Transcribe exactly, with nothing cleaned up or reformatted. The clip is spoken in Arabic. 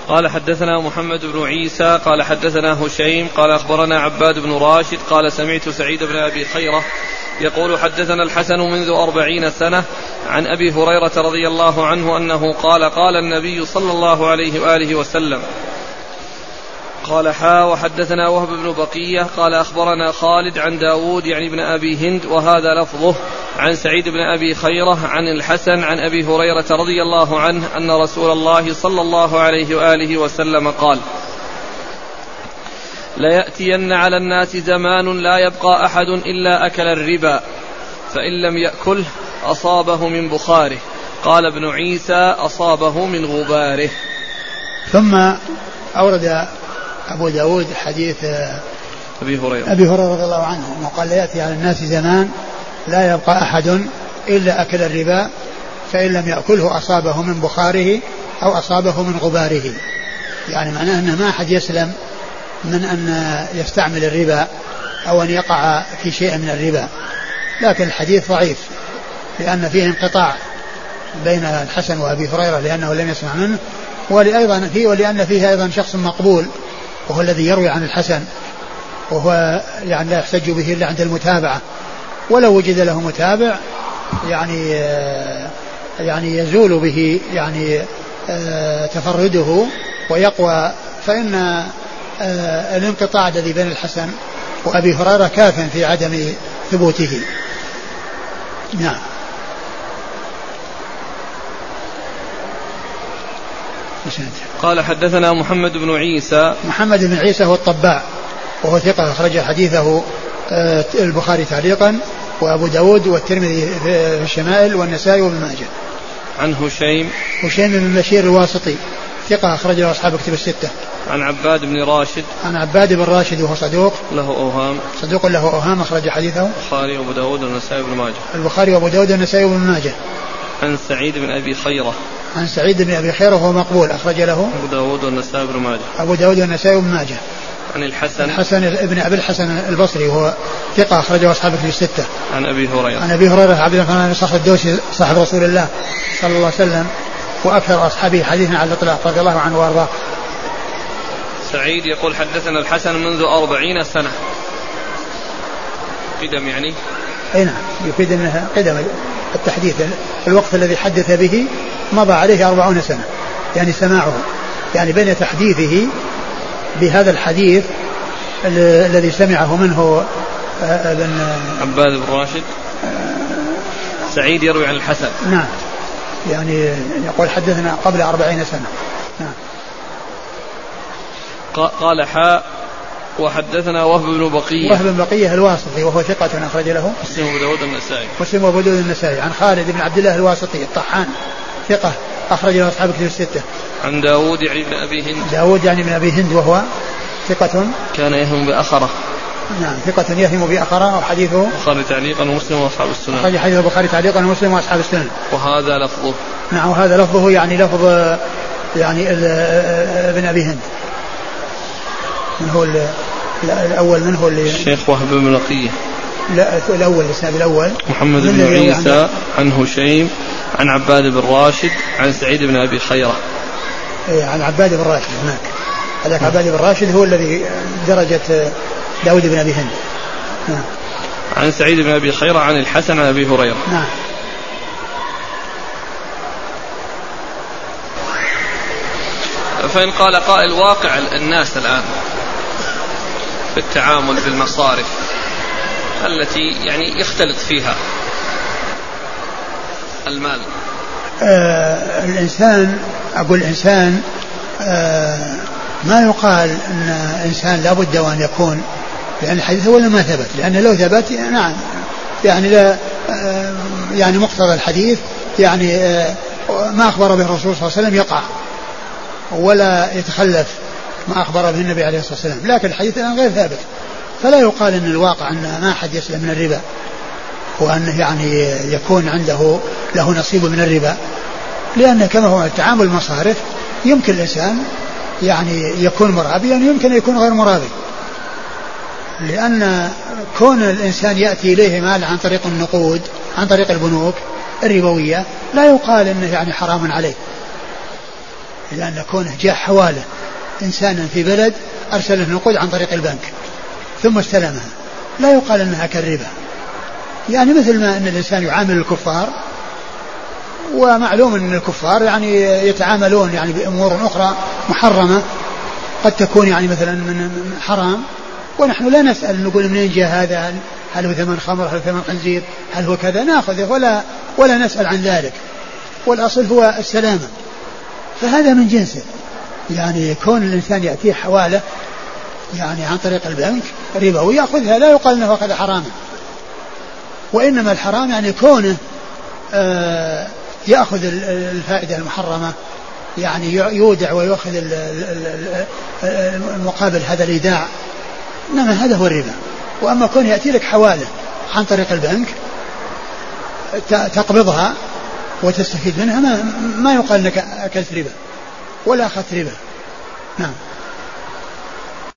قال حدثنا محمد بن عيسى قال حدثنا هشيم قال أخبرنا عباد بن راشد قال سمعت سعيد بن أبي خيرة يقول حدثنا الحسن منذ أربعين سنة عن أبي هريرة رضي الله عنه أنه قال قال النبي صلى الله عليه وآله وسلم قال حا وحدثنا وهب بن بقية قال أخبرنا خالد عن داود يعني ابن أبي هند وهذا لفظه عن سعيد بن أبي خيرة عن الحسن عن أبي هريرة رضي الله عنه أن رسول الله صلى الله عليه وآله وسلم قال ليأتين على الناس زمان لا يبقى أحد إلا أكل الربا فإن لم يأكله أصابه من بخاره قال ابن عيسى أصابه من غباره. ثم أورد أبو داود حديث أبي هريرة أبي هريرة رضي الله عنه أنه قال ليأتي على الناس زمان لا يبقى أحد إلا أكل الربا فإن لم يأكله أصابه من بخاره أو أصابه من غباره. يعني معناه أنه ما أحد يسلم من أن يستعمل الربا أو أن يقع في شيء من الربا. لكن الحديث ضعيف لأن فيه انقطاع بين الحسن وأبي هريرة لأنه لم يسمع منه ولأيضا فيه ولأن فيه أيضا شخص مقبول وهو الذي يروي عن الحسن وهو يعني لا يحتج به إلا عند المتابعة ولو وجد له متابع يعني يعني يزول به يعني تفرده ويقوى فإن الانقطاع الذي بين الحسن وأبي هريرة كاف في عدم ثبوته. نعم. قال حدثنا محمد بن عيسى محمد بن عيسى هو الطباع وهو ثقة أخرج حديثه البخاري تعليقا وأبو داود والترمذي في الشمائل والنسائي وابن ماجه. عن هشيم هشيم بن بشير الواسطي ثقة أخرج له أصحاب كتب الستة. عن عباد بن راشد عن عباد بن راشد وهو صدوق له أوهام صدوق له أوهام أخرج حديثه البخاري وأبو داود والنسائي وابن ماجه. البخاري وأبو داود والنسائي وابن ماجه. عن سعيد بن أبي خيرة عن سعيد بن أبي خيرة وهو مقبول أخرج له أبو داود والنسائي وابن ماجه. أبو داود والنسائي وابن ماجه. عن الحسن الحسن ابن أبي الحسن البصري وهو ثقة أخرجه أصحابه في الستة. عن أبي هريرة عن أبي هريرة عبد الرحمن صاحب الدوسي صاحب رسول الله صلى الله عليه وسلم وأكثر أصحابه حديثا على الإطلاق رضي الله عنه وأرضاه. سعيد يقول حدثنا الحسن منذ أربعين سنة قدم يعني أي نعم يفيد أنها قدم التحديث الوقت الذي حدث به مضى عليه أربعون سنة يعني سماعه يعني بين تحديثه بهذا الحديث الذي سمعه منه ابن عباد بن راشد سعيد يروي عن الحسن. نعم يعني يقول حدثنا قبل أربعين سنة. نعم. قال حاء وحدثنا وهب بن بقية وهب بن بقية الواسطي وهو ثقة أخرج له مسلم وأبو داود النسائي مسلم وأبو داود النسائي. عن خالد بن عبد الله الواسطي الطحان ثقة أخرج له أصحاب كتب الستة. عن داود يعني بن أبي هند داود يعني بن أبي هند وهو ثقة كان يهم بأخرة. نعم ثقة يهم بأخرة وحديثه البخاري تعليقا ومسلم وأصحاب السنن. أخرج حديث البخاري تعليقا ومسلم وأصحاب السنن. وهذا لفظه. نعم وهذا لفظه يعني لفظ يعني ابن أبي هند من هو الأول من هو اللي الشيخ وهب بن بقية. لا الأول الإسناد الأول محمد بن عيسى عن هشيم عن عباد بن راشد عن سعيد بن أبي خيرة. إيه عن عباد بن راشد هناك هذاك عباد بن راشد هو الذي درجة داود بن أبي هند. نعم. عن سعيد بن أبي خيرة عن الحسن عن أبي هريرة. نعم. فإن قال قائل واقع الناس الآن في التعامل بالمصارف التي يعني يختلط فيها المال. آه الإنسان أقول الإنسان آه ما يقال أن إنسان لابد وأن يكون لأن الحديث ولا ما ثبت لأن لو ثبت نعم يعني لا آه يعني مقتضى الحديث يعني آه ما أخبر به الرسول صلى الله عليه وسلم يقع ولا يتخلف ما أخبر به النبي عليه الصلاة والسلام. لكن الحديث الآن غير ثابت فلا يقال أن الواقع أن ما أحد يسلم من الربا وأنه يعني يكون عنده له نصيب من الربا لأن كما هو التعامل المصارف يمكن الإنسان يعني يكون مرابيا يمكن أن يكون غير مرابي لأن كون الإنسان يأتي إليه مال عن طريق النقود عن طريق البنوك الربوية لا يقال أنه يعني حرام عليه لأن كونه جاء حواله إنسانا في بلد أرسل له نقود عن طريق البنك ثم استلمها لا يقال أنها كالربا. يعني مثل ما أن الإنسان يعامل الكفار، ومعلوم أن الكفار يعني يتعاملون يعني بأمور أخرى محرمة قد تكون يعني مثلا من حرام، ونحن لا نسأل نقول منين جاء هذا، هل هو ثمن خمر، هل هو ثمن خنزير، هل هو كذا، نأخذه ولا ولا نسأل عن ذلك، والأصل هو السلامة. فهذا من جنسه، يعني يكون الإنسان يأتيه حوالة يعني عن طريق البنك ربا ويأخذها لا يقال أنه أخذ حراما، وإنما الحرام يعني كونه آه يأخذ الفائدة المحرمة، يعني يودع ويأخذ المقابل هذا الإيداع، إنما هذا هو الربا. وأما كون يأتي لك حوالة عن طريق البنك تقبضها وتستفيد منها ما, ما يقال لك أكلت ربا ولا أخذت ربا. نعم.